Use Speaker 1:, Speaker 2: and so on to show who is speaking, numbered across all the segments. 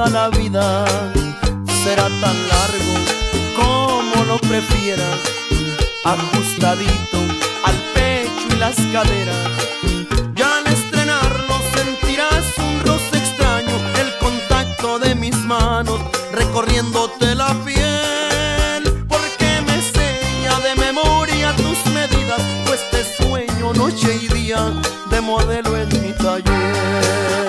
Speaker 1: toda la vida. Será tan largo como lo prefieras, ajustadito al pecho y las caderas. Ya al estrenarlo sentirás un roce extraño, el contacto de mis manos recorriéndote la piel, porque me sella de memoria tus medidas, pues te sueño noche y día de modelo en mi taller.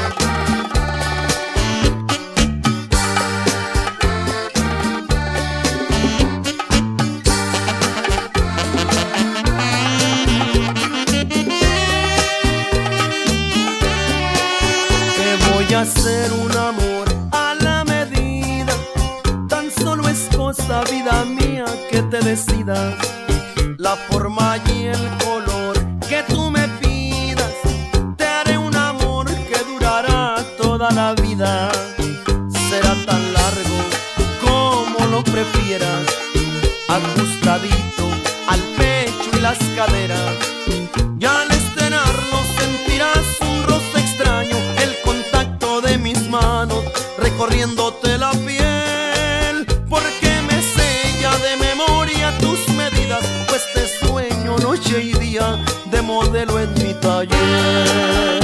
Speaker 1: Voy a hacer un amor a la medida, tan solo es cosa, vida mía, que te decidas la forma y el color que tú me pidas. Te haré un amor que durará toda la vida. Será tan largo como lo prefieras, ajustadito al pecho y las caderas. Ya al estrenarlo sentirás un roce extraño, el contacto de mis manos recorriéndote la piel, porque me sella de memoria tus medidas, pues te sueño noche y día de modelo en mi taller.